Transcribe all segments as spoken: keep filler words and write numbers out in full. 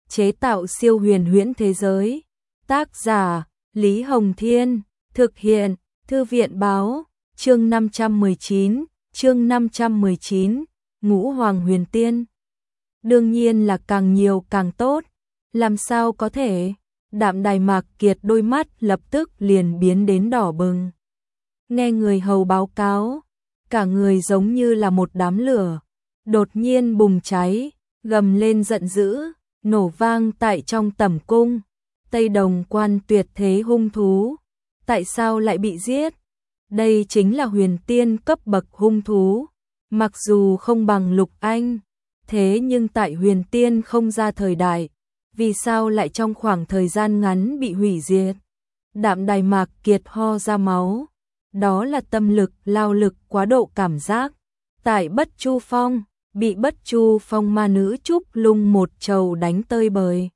chế tạo siêu huyền huyễn thế giới. Tác giả Lý Hồng Thiên, thực hiện Thư viện Báo, chương năm trăm mười chín, chương năm trăm mười chín, Ngũ Hoàng Huyền Tiên. Đương nhiên là càng nhiều càng tốt, làm sao có thể? Đạm Đài Mạc Kiệt đôi mắt lập tức liền biến đến đỏ bừng. Nghe người hầu báo cáo, cả người giống như là một đám lửa, đột nhiên bùng cháy, gầm lên giận dữ, nổ vang tại trong tẩm cung. Tây Đồng Quan tuyệt thế hung thú, tại sao lại bị giết? Đây chính là huyền tiên cấp bậc hung thú, mặc dù không bằng Lục Anh, thế nhưng tại huyền tiên không ra thời đại, vì sao lại trong khoảng thời gian ngắn bị hủy diệt? Đạm Đài Mạc Kiệt ho ra máu, đó là tâm lực lao lực quá độ cảm giác. Tại Bất Chu Phong, bị Bất Chu Phong ma nữ Trúc Lung một trầu đánh tơi bời.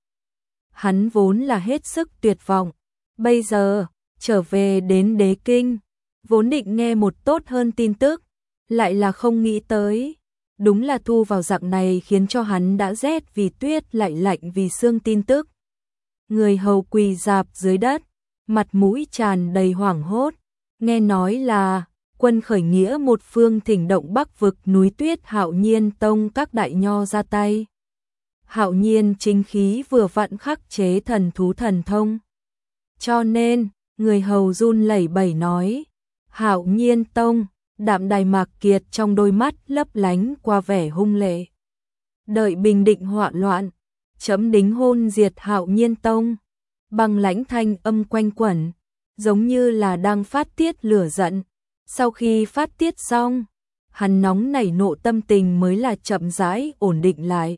Hắn vốn là hết sức tuyệt vọng, bây giờ trở về đến Đế Kinh, vốn định nghe một tốt hơn tin tức, lại là không nghĩ tới. Đúng là thu vào dạng này khiến cho hắn đã rét vì tuyết lại lạnh vì sương tin tức. Người hầu quỳ rạp dưới đất, mặt mũi tràn đầy hoảng hốt, nghe nói là quân khởi nghĩa một phương thỉnh động Bắc vực núi tuyết Hạo Nhiên Tông các đại nho ra tay. Hạo Nhiên chính khí vừa vặn khắc chế thần thú thần thông. Cho nên, người hầu run lẩy bẩy nói, Hạo Nhiên Tông. Đạm Đài Mạc Kiệt trong đôi mắt lấp lánh qua vẻ hung lệ. Đợi bình định họa loạn, chấm đính hôn diệt Hạo Nhiên Tông. Băng lãnh thanh âm quanh quẩn, giống như là đang phát tiết lửa giận. Sau khi phát tiết xong, hắn nóng nảy nộ tâm tình mới là chậm rãi ổn định lại.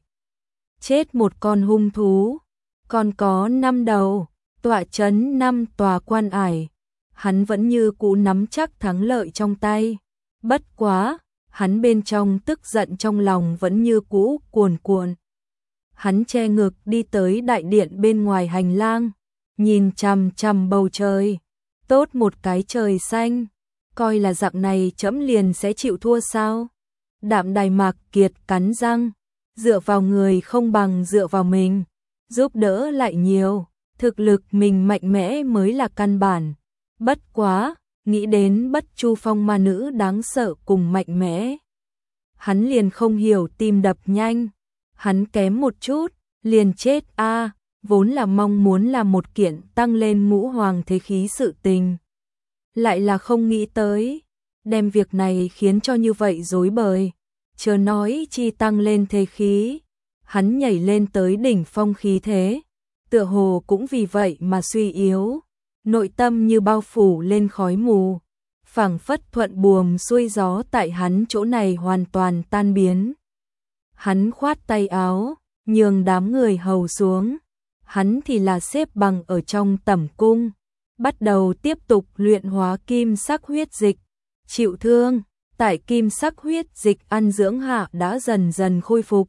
Chết một con hung thú, còn có năm đầu, tọa trấn năm tòa quan ải. Hắn vẫn như cũ nắm chắc thắng lợi trong tay. Bất quá, hắn bên trong tức giận trong lòng vẫn như cũ cuồn cuộn. Hắn che ngực đi tới đại điện bên ngoài hành lang, nhìn chằm chằm bầu trời, tốt một cái trời xanh, coi là dạng này chấm liền sẽ chịu thua sao? Đạm Đài Mạc Kiệt cắn răng, dựa vào người không bằng dựa vào mình, giúp đỡ lại nhiều, thực lực mình mạnh mẽ mới là căn bản. Bất quá, nghĩ đến Bất Chu Phong ma nữ đáng sợ cùng mạnh mẽ, hắn liền không hiểu tim đập nhanh, hắn kém một chút, liền chết a, à, vốn là mong muốn làm một kiện tăng lên ngũ hoàng thế khí sự tình. Lại là không nghĩ tới, đem việc này khiến cho như vậy rối bời, chớ nói chi tăng lên thế khí, hắn nhảy lên tới đỉnh phong khí thế, tựa hồ cũng vì vậy mà suy yếu. Nội tâm như bao phủ lên khói mù, phảng phất thuận buồm xuôi gió tại hắn chỗ này hoàn toàn tan biến. Hắn khoát tay áo, nhường đám người hầu xuống, hắn thì là xếp bằng ở trong tẩm cung, bắt đầu tiếp tục luyện hóa kim sắc huyết dịch. Chịu thương, tại kim sắc huyết dịch ăn dưỡng hạ đã dần dần khôi phục.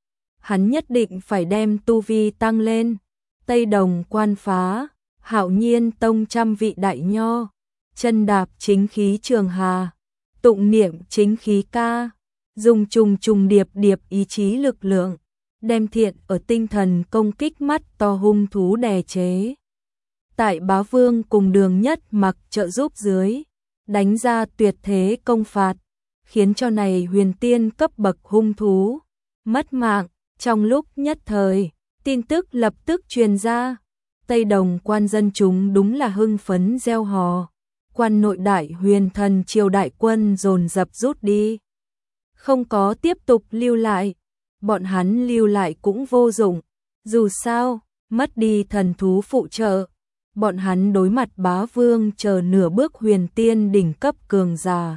Hắn nhất định phải đem tu vi tăng lên. Tây Đồng Quan phá Hạo Nhiên Tông trăm vị đại nho, chân đạp chính khí trường hà, tụng niệm chính khí ca, dùng trùng trùng điệp điệp ý chí lực lượng, đem thiện ở tinh thần công kích mắt to hung thú đè chế. Tại Bá Vương cùng Đường Nhất Mặc trợ giúp dưới, đánh ra tuyệt thế công phạt, khiến cho này huyền tiên cấp bậc hung thú mất mạng. Trong lúc nhất thời, tin tức lập tức truyền ra. Tây Đồng Quan dân chúng đúng là hưng phấn reo hò, quan nội đại huyền thần triều đại quân dồn dập rút đi, không có tiếp tục lưu lại, bọn hắn lưu lại cũng vô dụng, dù sao, mất đi thần thú phụ trợ, bọn hắn đối mặt Bá Vương chờ nửa bước huyền tiên đỉnh cấp cường giả,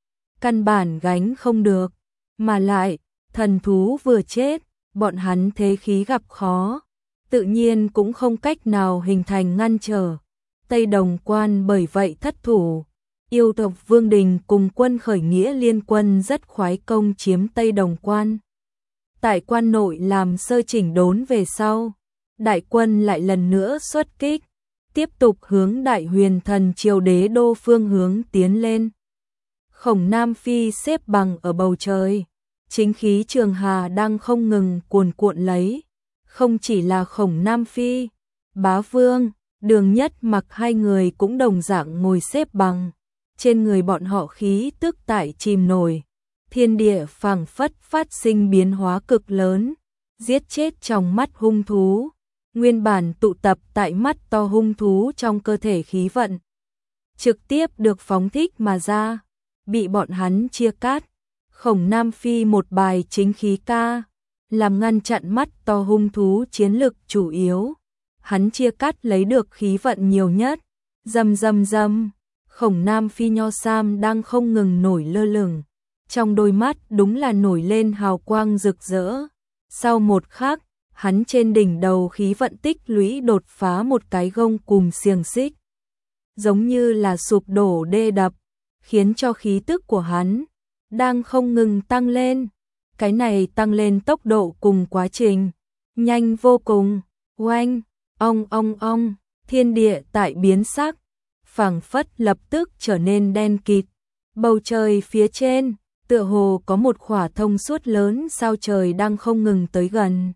căn bản gánh không được, mà lại, thần thú vừa chết, bọn hắn thế khí gặp khó, tự nhiên cũng không cách nào hình thành ngăn trở. Tây Đồng Quan bởi vậy thất thủ. Yêu tộc Vương Đình cùng quân khởi nghĩa liên quân rất khoái công chiếm Tây Đồng Quan. Tại quan nội làm sơ chỉnh đốn về sau, đại quân lại lần nữa xuất kích, tiếp tục hướng Đại Huyền Thần Triều Đế đô phương hướng tiến lên. Khổng Nam Phi xếp bằng ở bầu trời, chính khí trường hà đang không ngừng cuồn cuộn lấy. Không chỉ là Khổng Nam Phi, Bá Vương, Đường Nhất Mặc hai người cũng đồng dạng ngồi xếp bằng. Trên người bọn họ khí tức tại chìm nổi, thiên địa phảng phất phát sinh biến hóa cực lớn, giết chết trong mắt hung thú, nguyên bản tụ tập tại mắt to hung thú trong cơ thể khí vận, trực tiếp được phóng thích mà ra, bị bọn hắn chia cắt. Khổng Nam Phi một bài chính khí ca, làm ngăn chặn mắt to hung thú chiến lực chủ yếu. Hắn chia cắt lấy được khí vận nhiều nhất. Rầm rầm rầm, Khổng Nam Phi nho sam đang không ngừng nổi lơ lửng, trong đôi mắt đúng là nổi lên hào quang rực rỡ. Sau một khắc, hắn trên đỉnh đầu khí vận tích lũy đột phá một cái gông cùm xiềng xích, giống như là sụp đổ đê đập, khiến cho khí tức của hắn đang không ngừng tăng lên. Cái này tăng lên tốc độ cùng quá trình nhanh vô cùng. Oanh, ong ong ong, thiên địa tại biến sắc, phảng phất lập tức trở nên đen kịt. Bầu trời phía trên, tựa hồ có một khỏa thông suốt lớn sao trời đang không ngừng tới gần.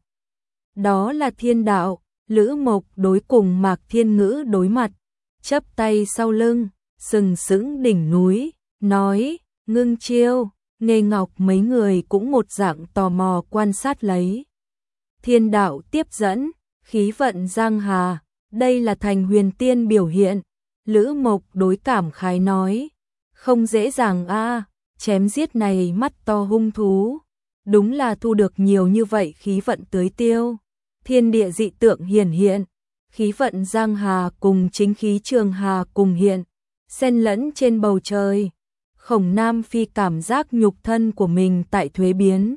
Đó là thiên đạo. Lữ Mộc đối cùng Mạc Thiên Ngữ đối mặt, chắp tay sau lưng, sừng sững đỉnh núi, nói, ngưng chiêu. Nghê Ngọc mấy người cũng một dạng tò mò quan sát lấy. Thiên đạo tiếp dẫn, khí vận giang hà, đây là thành huyền tiên biểu hiện. Lữ Mộc đối cảm khái nói, không dễ dàng a, chém giết này mắt to hung thú, đúng là thu được nhiều như vậy khí vận tưới tiêu. Thiên địa dị tượng hiển hiện, khí vận giang hà cùng chính khí trường hà cùng hiện, xen lẫn trên bầu trời. Khổng Nam Phi cảm giác nhục thân của mình tại thuế biến.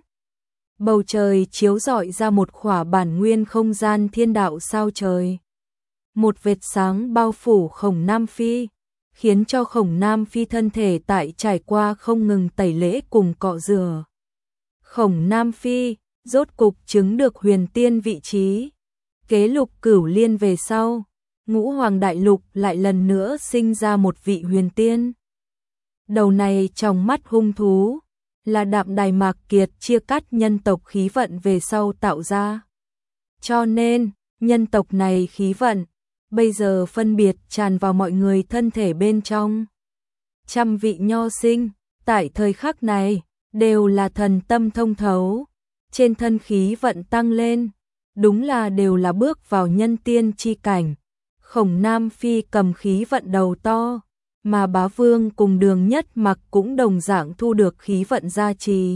Bầu trời chiếu rọi ra một khỏa bản nguyên không gian thiên đạo sao trời. Một vệt sáng bao phủ Khổng Nam Phi, khiến cho Khổng Nam Phi thân thể tại trải qua không ngừng tẩy lễ cùng cọ rửa. Khổng Nam Phi rốt cục chứng được huyền tiên vị trí. Kế lục cửu liên về sau, Ngũ Hoàng Đại Lục lại lần nữa sinh ra một vị huyền tiên. Đầu này trong mắt hung thú, là Đạm Đài Mạc Kiệt chia cắt nhân tộc khí vận về sau tạo ra. Cho nên, nhân tộc này khí vận, bây giờ phân biệt tràn vào mọi người thân thể bên trong. Trăm vị nho sinh, tại thời khắc này, đều là thần tâm thông thấu, trên thân khí vận tăng lên, đúng là đều là bước vào nhân tiên chi cảnh. Khổng Nam Phi cầm khí vận đầu to, mà Bá Vương cùng Đường Nhất Mặc cũng đồng dạng thu được khí vận gia trì.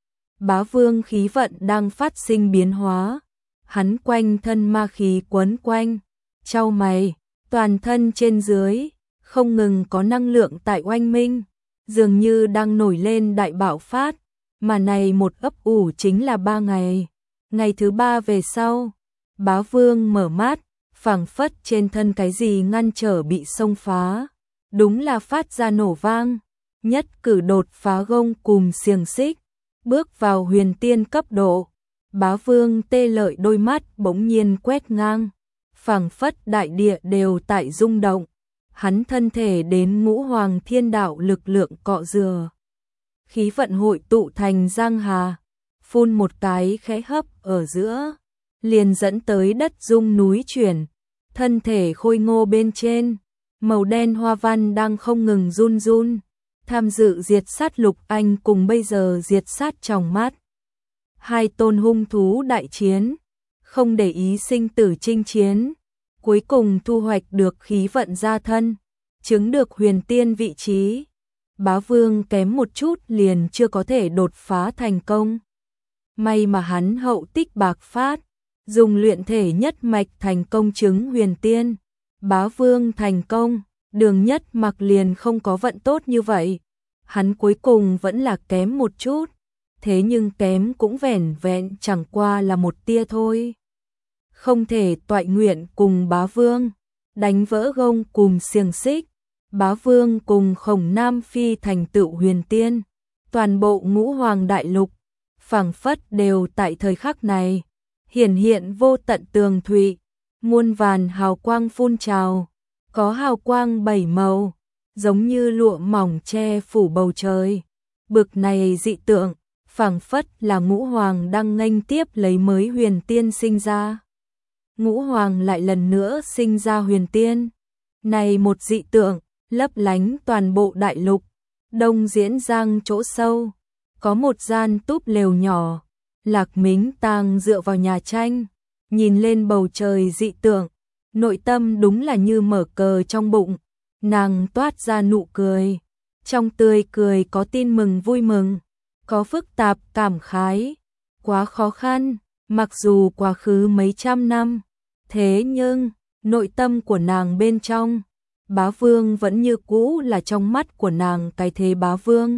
Bá Vương khí vận đang phát sinh biến hóa, hắn quanh thân ma khí quấn quanh, chau mày, toàn thân trên dưới, không ngừng có năng lượng tại oanh minh, dường như đang nổi lên đại bạo phát, mà này một ấp ủ chính là ba ngày. Ngày thứ ba về sau, Bá Vương mở mắt, phảng phất trên thân cái gì ngăn trở bị xông phá. Đúng là phát ra nổ vang, nhất cử đột phá gông cùm xiềng xích, bước vào huyền tiên cấp độ. Bá Vương tê lợi đôi mắt bỗng nhiên quét ngang, phảng phất đại địa đều tại rung động, hắn thân thể đến ngũ hoàng thiên đạo lực lượng cọ rửa. Khí vận hội tụ thành giang hà, phun một cái khẽ hấp ở giữa, liền dẫn tới đất rung núi chuyển, thân thể khôi ngô bên trên. Màu đen hoa văn đang không ngừng run run, tham dự diệt sát Lục Anh cùng bây giờ diệt sát trong mắt. Hai tôn hung thú đại chiến, không để ý sinh tử chinh chiến, cuối cùng thu hoạch được khí vận gia thân, chứng được huyền tiên vị trí. Bá Vương kém một chút liền chưa có thể đột phá thành công. May mà hắn hậu tích bạc phát, dùng luyện thể nhất mạch thành công chứng huyền tiên. Bá Vương thành công, Đường Nhất Mặc liền không có vận tốt như vậy. Hắn cuối cùng vẫn là kém một chút, thế nhưng kém cũng vẻn vẹn chẳng qua là một tia thôi. Không thể toại nguyện cùng Bá Vương, đánh vỡ gông cùm xiềng xích. Bá Vương cùng Khổng Nam Phi thành tựu huyền tiên, toàn bộ ngũ hoàng đại lục, phảng phất đều tại thời khắc này, hiển hiện vô tận tường thụy. Muôn vàn hào quang phun trào, có hào quang bảy màu, giống như lụa mỏng che phủ bầu trời. Bực này dị tượng, phảng phất là Ngũ Hoàng đang nghênh tiếp lấy mới huyền tiên sinh ra. Ngũ Hoàng lại lần nữa sinh ra huyền tiên. Này một dị tượng, lấp lánh toàn bộ đại lục. Đông Diễn Giang chỗ sâu, có một gian túp lều nhỏ. Lạc Mính Tang dựa vào nhà tranh, nhìn lên bầu trời dị tượng, nội tâm đúng là như mở cờ trong bụng, nàng toát ra nụ cười. Trong tươi cười có tin mừng vui mừng, có phức tạp cảm khái, quá khó khăn, mặc dù quá khứ mấy trăm năm, thế nhưng nội tâm của nàng bên trong, bá vương vẫn như cũ là trong mắt của nàng cái thế bá vương.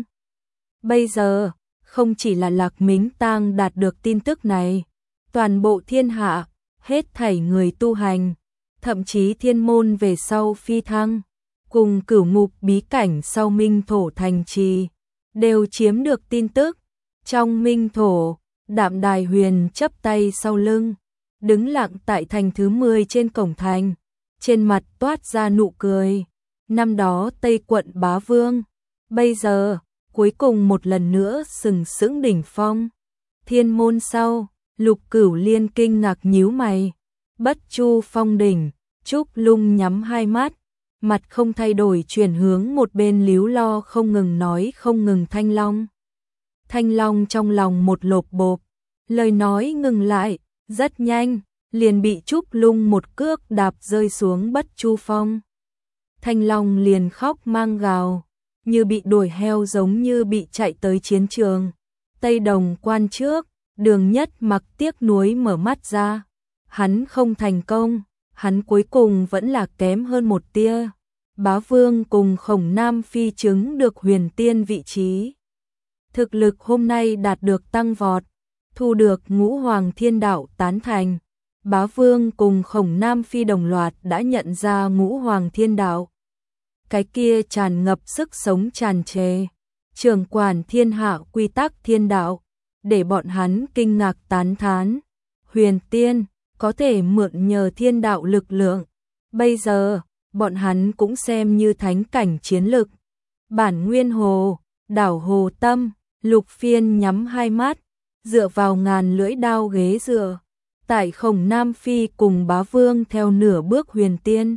Bây giờ, không chỉ là Lạc Mính Tang đạt được tin tức này, toàn bộ thiên hạ, hết thảy người tu hành, thậm chí thiên môn về sau phi thăng, cùng cửu ngục bí cảnh sau Minh Thổ thành trì, đều chiếm được tin tức. Trong Minh Thổ, Đạm Đài Huyền chắp tay sau lưng, đứng lặng tại thành thứ mười trên cổng thành, trên mặt toát ra nụ cười. Năm đó Tây quận bá vương, bây giờ cuối cùng một lần nữa sừng sững đỉnh phong. Thiên môn sau, Lục Cửu Liên kinh ngạc nhíu mày. Bất Chu phong đỉnh, Trúc Lung nhắm hai mắt, mặt không thay đổi chuyển hướng một bên líu lo không ngừng nói không ngừng Thanh Long. Thanh Long trong lòng một lộp bộp, lời nói ngừng lại, rất nhanh, liền bị Trúc Lung một cước đạp rơi xuống Bất Chu phong. Thanh Long liền khóc mang gào, như bị đuổi heo giống như bị chạy tới chiến trường. Tây Đồng quan trước, Đường Nhất Mặc tiếc nuối mở mắt ra. Hắn không thành công, hắn cuối cùng vẫn là kém hơn một tia. Bá Vương cùng Khổng Nam Phi chứng được huyền tiên vị trí. Thực lực hôm nay đạt được tăng vọt, thu được Ngũ Hoàng Thiên Đạo tán thành. Bá Vương cùng Khổng Nam Phi đồng loạt đã nhận ra Ngũ Hoàng Thiên Đạo. Cái kia tràn ngập sức sống tràn trề, trưởng quản thiên hạ quy tắc thiên đạo, để bọn hắn kinh ngạc tán thán. Huyền tiên có thể mượn nhờ thiên đạo lực lượng, bây giờ bọn hắn cũng xem như thánh cảnh chiến lực. Bản Nguyên Hồ, đảo Hồ Tâm, Lục Phiên nhắm hai mắt, dựa vào ngàn lưỡi đao ghế dựa, tại Khổng Nam Phi cùng Bá Vương theo nửa bước huyền tiên.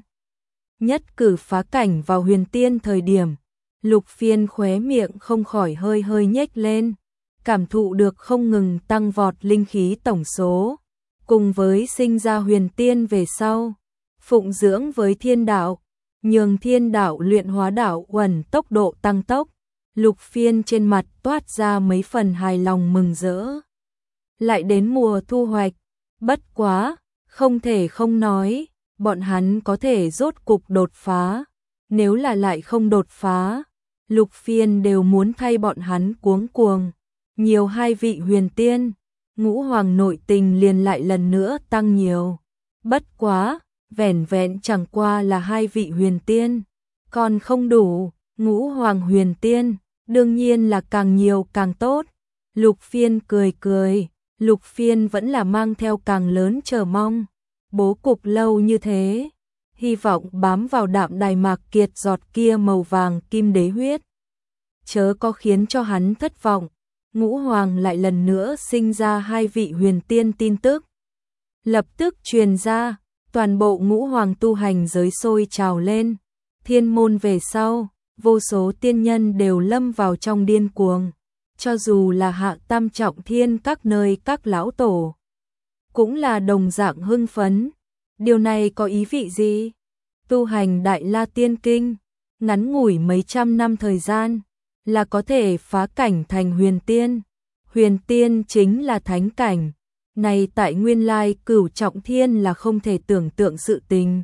Nhất cử phá cảnh vào huyền tiên thời điểm, Lục Phiên khóe miệng không khỏi hơi hơi nhếch lên, cảm thụ được không ngừng tăng vọt linh khí tổng số, cùng với sinh ra huyền tiên về sau, phụng dưỡng với thiên đạo, nhường thiên đạo luyện hóa đạo uẩn tốc độ tăng tốc. Lục Phiên trên mặt toát ra mấy phần hài lòng mừng rỡ. Lại đến mùa thu hoạch, bất quá, không thể không nói, bọn hắn có thể rốt cục đột phá. Nếu là lại không đột phá, Lục Phiên đều muốn thay bọn hắn cuống cuồng. Nhiều hai vị huyền tiên, Ngũ Hoàng nội tình liền lại lần nữa tăng nhiều. Bất quá, vẻn vẹn chẳng qua là hai vị huyền tiên, còn không đủ. Ngũ Hoàng huyền tiên, đương nhiên là càng nhiều càng tốt. Lục Phiên cười cười, Lục Phiên vẫn là mang theo càng lớn chờ mong. Bố cục lâu như thế, hy vọng bám vào Đạm Đài Mạc Kiệt giọt kia màu vàng kim đế huyết, chớ có khiến cho hắn thất vọng. Ngũ Hoàng lại lần nữa sinh ra hai vị huyền tiên tin tức. Lập tức truyền ra, toàn bộ Ngũ Hoàng tu hành giới sôi trào lên. Thiên môn về sau, vô số tiên nhân đều lâm vào trong điên cuồng. Cho dù là hạ tam trọng thiên các nơi các lão tổ, cũng là đồng dạng hưng phấn. Điều này có ý vị gì? Tu hành Đại La Tiên Kinh, ngắn ngủi mấy trăm năm thời gian, là có thể phá cảnh thành huyền tiên. Huyền tiên chính là thánh cảnh, này tại nguyên lai cửu trọng thiên là không thể tưởng tượng sự tình.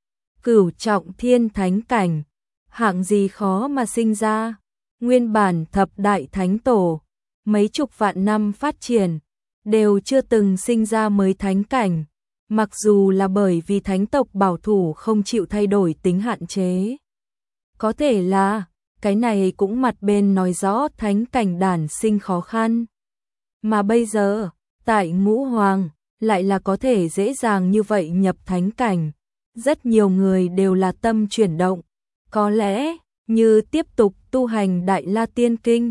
Cửu trọng thiên thánh cảnh, hạng gì khó mà sinh ra. Nguyên bản thập đại thánh tổ, mấy chục vạn năm phát triển, đều chưa từng sinh ra mới thánh cảnh. Mặc dù là bởi vì thánh tộc bảo thủ không chịu thay đổi tính hạn chế. Có thể là, cái này cũng mặt bên nói rõ thánh cảnh đản sinh khó khăn. Mà bây giờ, tại Ngũ Hoàng, lại là có thể dễ dàng như vậy nhập thánh cảnh. Rất nhiều người đều là tâm chuyển động. Có lẽ, như tiếp tục tu hành Đại La Tiên Kinh,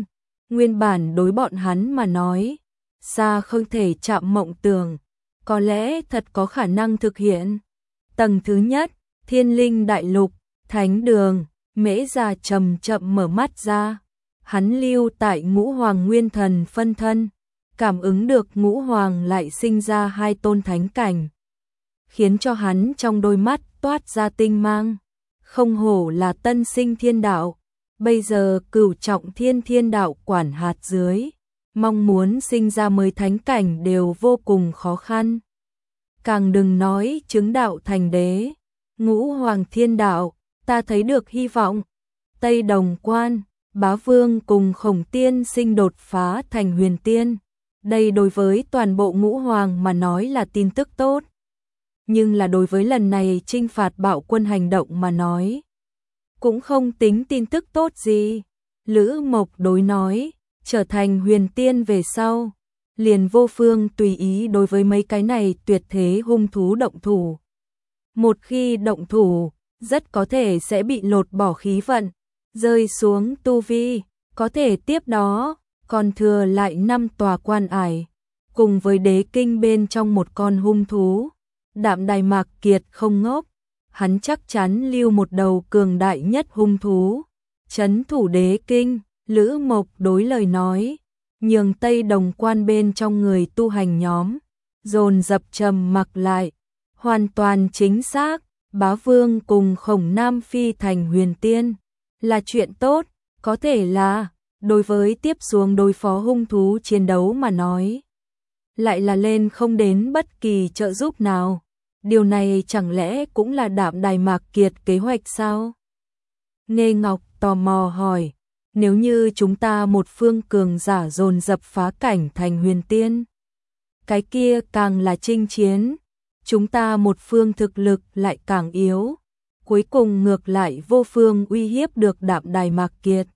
Nguyên bản đối bọn hắn mà nói, xa không thể chạm mộng tưởng, có lẽ thật có khả năng thực hiện. Tầng thứ nhất, Thiên Linh Đại Lục, Thánh Đường, Mễ Già chậm chậm mở mắt ra. Hắn lưu tại Ngũ Hoàng Nguyên Thần phân thân, cảm ứng được Ngũ Hoàng lại sinh ra hai tôn thánh cảnh, khiến cho hắn trong đôi mắt toát ra tinh mang. Không hổ là tân sinh thiên đạo, bây giờ cửu trọng thiên thiên đạo quản hạt dưới, mong muốn sinh ra mới thánh cảnh đều vô cùng khó khăn. Càng đừng nói chứng đạo thành đế. Ngũ Hoàng thiên đạo, ta thấy được hy vọng. Tây Đồng Quan, Bá Vương cùng Khổng Tiên Sinh đột phá thành huyền tiên. Đây đối với toàn bộ Ngũ Hoàng mà nói là tin tức tốt. Nhưng là đối với lần này chinh phạt Bạo Quân hành động mà nói, cũng không tính tin tức tốt gì. Lữ Mộc đối nói, trở thành huyền tiên về sau, liền vô phương tùy ý đối với mấy cái này tuyệt thế hung thú động thủ. Một khi động thủ, rất có thể sẽ bị lột bỏ khí vận, rơi xuống tu vi, có thể tiếp đó, còn thừa lại năm tòa quan ải, cùng với đế kinh bên trong một con hung thú. Đạm Đài Mạc Kiệt không ngốc, hắn chắc chắn lưu một đầu cường đại nhất hung thú, trấn thủ đế kinh. Lữ Mộc đối lời nói, nhường Tây Đồng Quan bên trong người tu hành nhóm, dồn dập trầm mặc lại. Hoàn toàn chính xác, Bá Vương cùng Khổng Nam phi thành huyền tiên, là chuyện tốt, có thể là, đối với tiếp xuống đối phó hung thú chiến đấu mà nói, lại là lên không đến bất kỳ trợ giúp nào. Điều này chẳng lẽ cũng là Đạm Đài Mạc Kiệt kế hoạch sao? Nghê Ngọc tò mò hỏi, nếu như chúng ta một phương cường giả dồn dập phá cảnh thành huyền tiên, cái kia càng là chinh chiến, chúng ta một phương thực lực lại càng yếu, cuối cùng ngược lại vô phương uy hiếp được Đạm Đài Mạc Kiệt.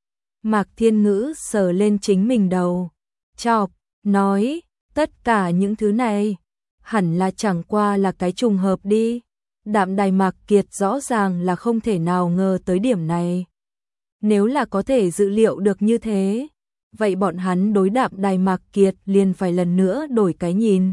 Mạc Thiên Ngữ sờ lên chính mình đầu, chọc, nói, tất cả những thứ này, hẳn là chẳng qua là cái trùng hợp đi. Đạm Đài Mạc Kiệt rõ ràng là không thể nào ngờ tới điểm này. Nếu là có thể dự liệu được như thế, vậy bọn hắn đối Đạm Đài Mạc Kiệt liền phải lần nữa đổi cái nhìn.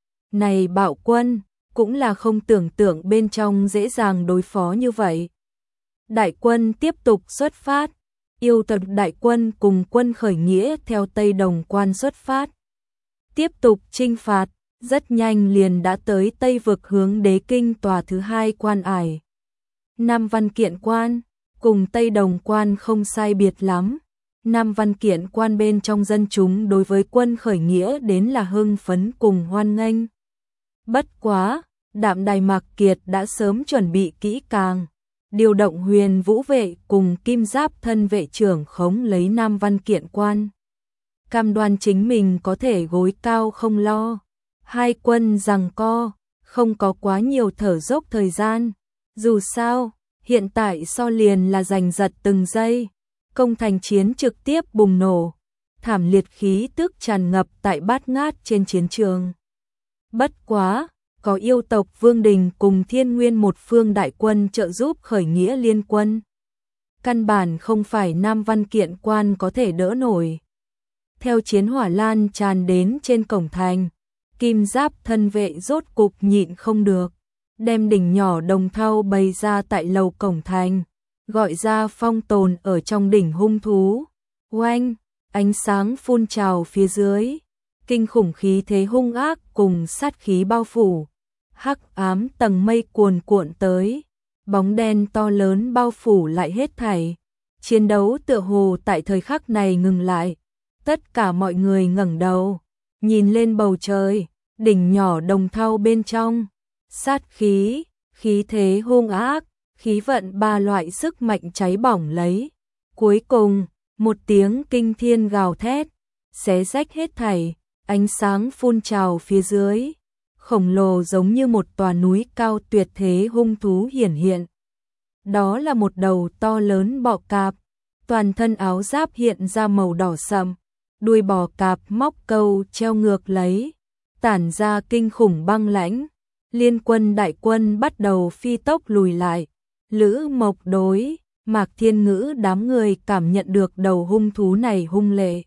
Này Bạo Quân, cũng là không tưởng tượng bên trong dễ dàng đối phó như vậy. Đại quân tiếp tục xuất phát, yêu tộc đại quân cùng quân khởi nghĩa theo Tây Đồng Quan xuất phát. Tiếp tục chinh phạt, rất nhanh liền đã tới Tây vực hướng đế kinh tòa thứ hai quan ải. Nam Văn Kiện Quan, cùng Tây Đồng Quan không sai biệt lắm. Nam Văn Kiện Quan bên trong dân chúng đối với quân khởi nghĩa đến là hưng phấn cùng hoan nghênh. Bất quá, Đạm Đài Mạc Kiệt đã sớm chuẩn bị kỹ càng, điều động Huyền Vũ vệ cùng Kim Giáp thân vệ trưởng khống lấy Nam Văn Kiện Quan. Cam đoan chính mình có thể gối cao không lo. Hai quân giằng co, không có quá nhiều thở dốc thời gian. Dù sao, hiện tại so liền là giành giật từng giây. Công thành chiến trực tiếp bùng nổ, thảm liệt khí tức tràn ngập tại bát ngát trên chiến trường. Bất quá, có yêu tộc Vương Đình cùng Thiên Nguyên một phương đại quân trợ giúp khởi nghĩa liên quân. Căn bản không phải Nam Văn Kiện Quan có thể đỡ nổi. Theo chiến hỏa lan tràn đến trên cổng thành, Kim Giáp thân vệ rốt cục nhịn không được, đem đỉnh nhỏ đồng thau bày ra tại lầu cổng thành, gọi ra phong tồn ở trong đỉnh hung thú. Oanh, ánh sáng phun trào phía dưới, kinh khủng khí thế hung ác cùng sát khí bao phủ. Hắc ám tầng mây cuồn cuộn tới, bóng đen to lớn bao phủ lại hết thảy. Chiến đấu tựa hồ tại thời khắc này ngừng lại. Tất cả mọi người ngẩng đầu, nhìn lên bầu trời, đỉnh nhỏ đồng thau bên trong, sát khí, khí thế hung ác, khí vận ba loại sức mạnh cháy bỏng lấy. Cuối cùng, một tiếng kinh thiên gào thét, xé rách hết thảy, ánh sáng phun trào phía dưới, khổng lồ giống như một tòa núi cao tuyệt thế hung thú hiển hiện. Đó là một đầu to lớn bọ cạp, toàn thân áo giáp hiện ra màu đỏ sậm, đuôi bò cạp móc câu treo ngược lấy, tản ra kinh khủng băng lãnh. Liên quân đại quân bắt đầu phi tốc lùi lại. Lữ Mộc đối Mạc Thiên Ngữ đám người cảm nhận được đầu hung thú này hung lệ.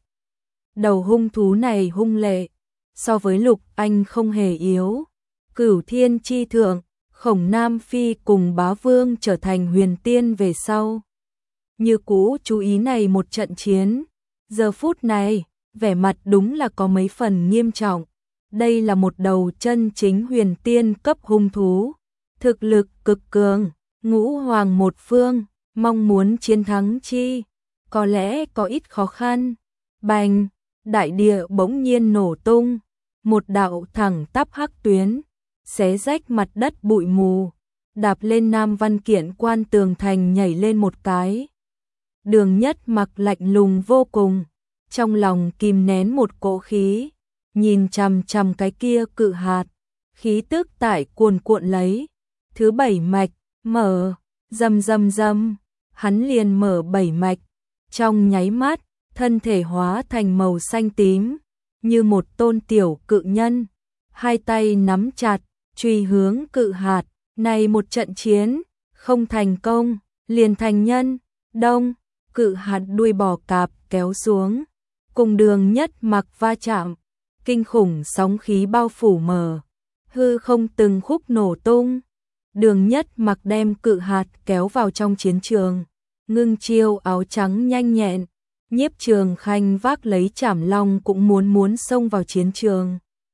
Đầu hung thú này hung lệ, so với Lục Anh không hề yếu. Cửu Thiên chi thượng, Khổng Nam Phi cùng Bá Vương trở thành huyền tiên về sau. Như cũ chú ý này một trận chiến. Giờ phút này, vẻ mặt đúng là có mấy phần nghiêm trọng. Đây là một đầu chân chính huyền tiên cấp hung thú. Thực lực cực cường, ngũ hoàng một phương, mong muốn chiến thắng chi. Có lẽ có ít khó khăn. Bành, đại địa bỗng nhiên nổ tung. Một đạo thẳng tắp hắc tuyến, xé rách mặt đất bụi mù. Đạp lên Nam Văn Kiện Quan tường thành nhảy lên một cái. Đường Nhất Mặc lạnh lùng vô cùng, trong lòng kìm nén một cỗ khí, nhìn chằm chằm cái kia cự hạt, khí tức tại cuồn cuộn lấy. Thứ bảy mạch, mở, rầm rầm rầm, hắn liền mở bảy mạch, trong nháy mắt, thân thể hóa thành màu xanh tím, như một tôn tiểu cự nhân, hai tay nắm chặt, truy hướng cự hạt. Này một trận chiến, không thành công, liền thành nhân, đông, cự hạt đuôi bò cạp kéo xuống, cùng Đường Nhất Mặc va chạm, kinh khủng sóng khí bao phủ mờ, hư không từng khúc nổ tung. Đường Nhất Mặc đem cự hạt kéo vào trong chiến trường, Ngưng Chiêu áo trắng nhanh nhẹn, Nhiếp Trường Khanh vác lấy Trảm Long cũng muốn muốn xông vào chiến trường.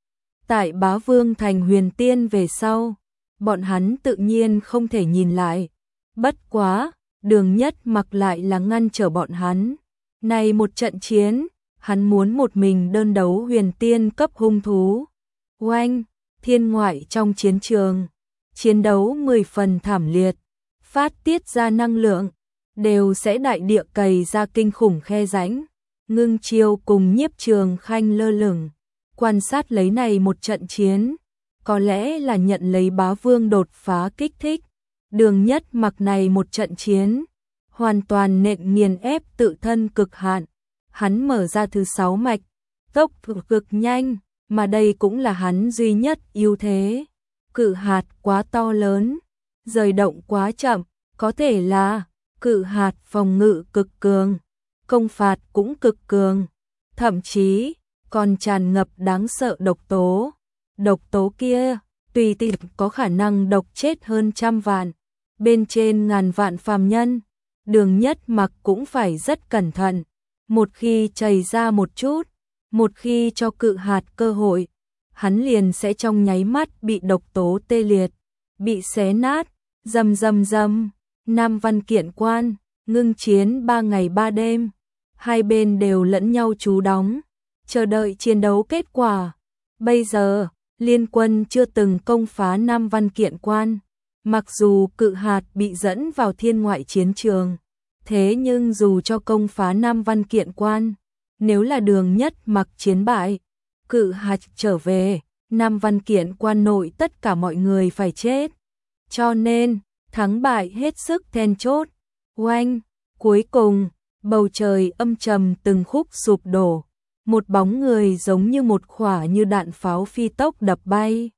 Tại Bá Vương thành huyền tiên về sau, bọn hắn tự nhiên không thể nhìn lại. Bất quá, Đường Nhất Mặc lại là ngăn trở bọn hắn. Này một trận chiến, hắn muốn một mình đơn đấu huyền tiên cấp hung thú. Oanh, thiên ngoại trong chiến trường, chiến đấu mười phần thảm liệt, phát tiết ra năng lượng, đều sẽ đại địa cày ra kinh khủng khe rãnh. Ngưng Chiêu cùng Nhiếp Trường Khanh lơ lửng, quan sát lấy này một trận chiến. Có lẽ là nhận lấy Bá Vương đột phá kích thích. Đường Nhất Mặc này một trận chiến, hoàn toàn nện nghiền ép tự thân cực hạn. Hắn mở ra thứ sáu mạch, tốc độ cực nhanh, mà đây cũng là hắn duy nhất ưu thế. Cự hạt quá to lớn, rời động quá chậm, có thể là cự hạt phòng ngự cực cường, công phạt cũng cực cường, thậm chí còn tràn ngập đáng sợ độc tố. Độc tố kia, tùy tiện có khả năng độc chết hơn trăm vạn, bên trên ngàn vạn phàm nhân. Đường Nhất Mặc cũng phải rất cẩn thận, một khi chảy ra một chút, một khi cho cự hạt cơ hội, hắn liền sẽ trong nháy mắt bị độc tố tê liệt, bị xé nát. Rầm rầm rầm, Nam Văn Kiện Quan, ngưng chiến ba ngày ba đêm, hai bên đều lẫn nhau trú đóng, chờ đợi chiến đấu kết quả. Bây giờ, Liên quân chưa từng công phá Nam Văn Kiện Quan, mặc dù cự hạt bị dẫn vào thiên ngoại chiến trường, thế nhưng dù cho công phá Nam Văn Kiện Quan, nếu là Đường Nhất Mặc chiến bại, cự hạt trở về, Nam Văn Kiện Quan nội tất cả mọi người phải chết. Cho nên, thắng bại hết sức then chốt. Oanh, cuối cùng, bầu trời âm trầm từng khúc sụp đổ. Một bóng người giống như một quả như đạn pháo phi tốc đập bay,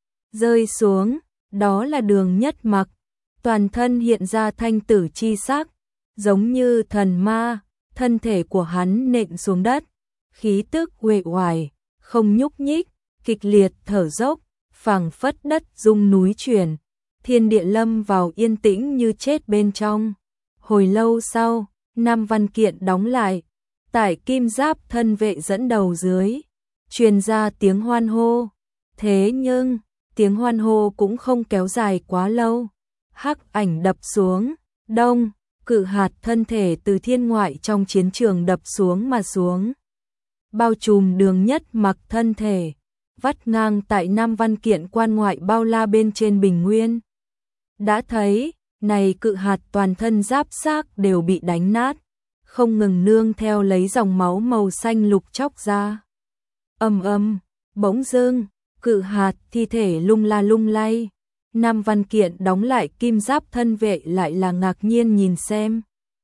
rơi xuống, đó là Đường Nhất Mặc, toàn thân hiện ra thanh tử chi sắc, giống như thần ma, thân thể của hắn nện xuống đất, khí tức uể oải, không nhúc nhích, kịch liệt thở dốc, phảng phất đất rung núi chuyển, thiên địa lâm vào yên tĩnh như chết bên trong. Hồi lâu sau, Nam Văn Kiện đóng lại. Tại Kim Giáp thân vệ dẫn đầu dưới, truyền ra tiếng hoan hô. Thế nhưng, tiếng hoan hô cũng không kéo dài quá lâu. Hắc ảnh đập xuống, đông, cự hạt thân thể từ thiên ngoại trong chiến trường đập xuống mà xuống. Bao trùm Đường Nhất Mặc thân thể, vắt ngang tại Nam Văn Kiện Quan ngoại bao la bên trên bình nguyên. Đã thấy, này cự hạt toàn thân giáp xác đều bị đánh nát, không ngừng nương theo lấy dòng máu màu xanh lục chóc ra. Ầm ầm, bỗng dưng, cự hạt thi thể lung la lung lay. Nam Văn Kiện đóng lại kim giáp thân vệ lại là ngạc nhiên nhìn xem.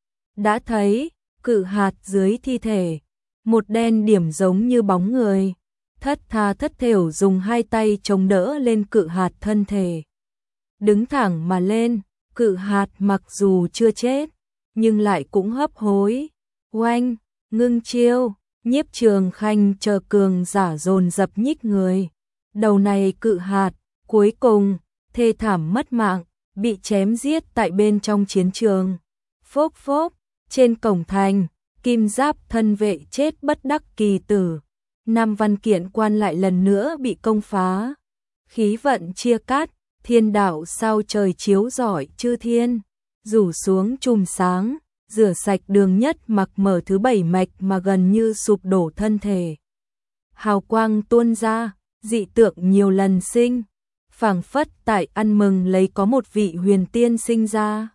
Đã thấy, cự hạt dưới thi thể, một đen điểm giống như bóng người, thất tha thất thểu dùng hai tay chống đỡ lên cự hạt thân thể. Đứng thẳng mà lên, cự hạt mặc dù chưa chết, nhưng lại cũng hấp hối. Oanh, ngưng chiêu, Nhiếp Trường Khanh chờ cường giả dồn dập nhích người. Đầu này cự hạt, cuối cùng, thê thảm mất mạng, bị chém giết tại bên trong chiến trường. Phốc phốc, trên cổng thành, kim giáp thân vệ chết bất đắc kỳ tử. Nam Văn Kiện Quan lại lần nữa bị công phá. Khí vận chia cắt, thiên đạo sao trời chiếu rọi chư thiên, rủ xuống chùm sáng, rửa sạch đường nhất mặc mở thứ bảy mạch mà gần như sụp đổ thân thể. Hào quang tuôn ra, dị tượng nhiều lần sinh, phảng phất tại ăn mừng lấy có một vị huyền tiên sinh ra.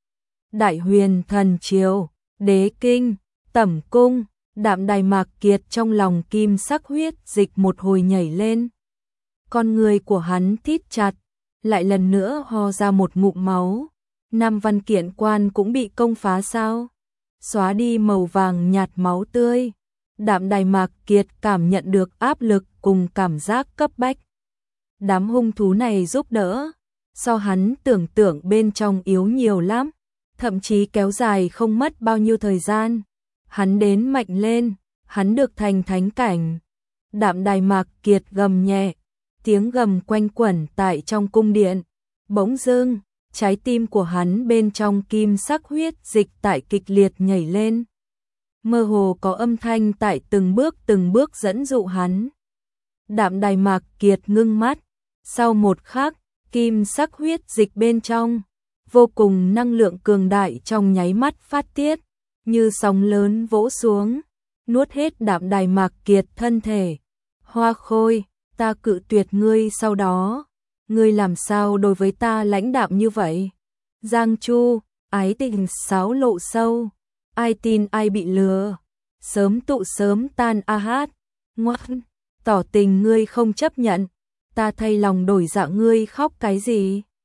Đại huyền thần triều, đế kinh, tẩm cung, Đạm Đài Mạc Kiệt trong lòng kim sắc huyết dịch một hồi nhảy lên. Con người của hắn thít chặt, lại lần nữa ho ra một ngụm máu. Nam Văn Kiện Quan cũng bị công phá sao? Xóa đi màu vàng nhạt máu tươi. Đạm Đài Mạc Kiệt cảm nhận được áp lực cùng cảm giác cấp bách. Đám hung thú này giúp đỡ, so hắn tưởng tượng bên trong yếu nhiều lắm, thậm chí kéo dài không mất bao nhiêu thời gian. Hắn đến mạnh lên, hắn được thành thánh cảnh. Đạm Đài Mạc Kiệt gầm nhẹ, tiếng gầm quanh quẩn tại trong cung điện. Bỗng dưng, trái tim của hắn bên trong kim sắc huyết dịch tại kịch liệt nhảy lên. Mơ hồ có âm thanh tại từng bước từng bước dẫn dụ hắn. Đạm Đài Mạc Kiệt ngưng mắt, sau một khắc, kim sắc huyết dịch bên trong, vô cùng năng lượng cường đại trong nháy mắt phát tiết, như sóng lớn vỗ xuống, nuốt hết Đạm Đài Mạc Kiệt thân thể. Hoa Khôi, ta cự tuyệt ngươi sau đó, ngươi làm sao đối với ta lãnh đạm như vậy? Giang Chu, ái tình sáo lộ sâu, ai tin ai bị lừa, sớm tụ sớm tan a hát, ngoan, tỏ tình ngươi không chấp nhận, ta thay lòng đổi dạ ngươi khóc cái gì?